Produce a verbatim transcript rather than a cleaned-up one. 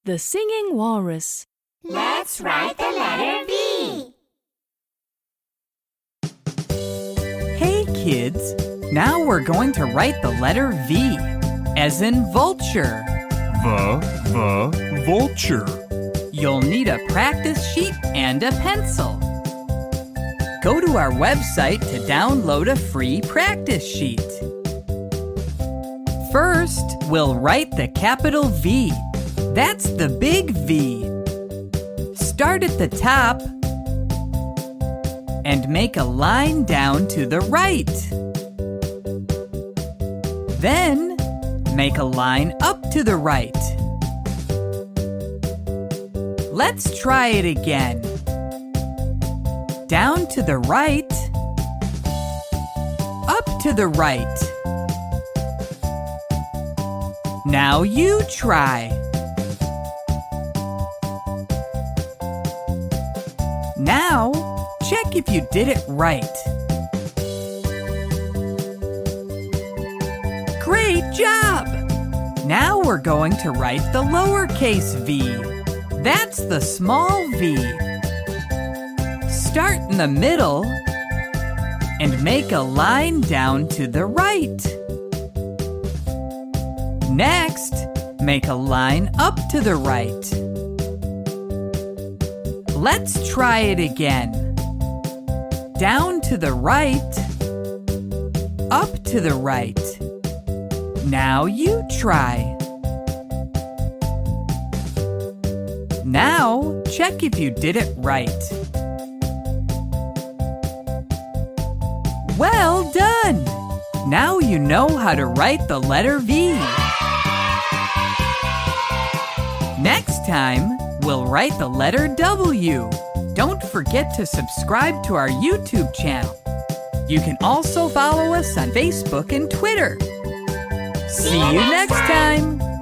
The Singing Walrus. Let's write the letter V. Hey kids, now we're going to write the letter V, as in vulture. V, V, vulture. You'll need a practice sheet and a pencil. Go to our website to download a free practice sheet. First, we'll write the capital V. That's the big V. Start at the top and make a line down to the right. Then, make a line up to the right. Let's try it again. Down to the right, up to the right. Now you try. Now, check if you did it right. Great job! Now we're going to write the lowercase v. That's the small v. Start in the middle and make a line down to the right. Next, make a line up to the right. Let's try it again. Down to the right, up to the right. Now you try. Now, check if you did it right. Well done! Now you know how to write the letter V. Next time, we'll write the letter W. Don't forget to subscribe to our YouTube channel. You can also follow us on Facebook and Twitter. See you next time!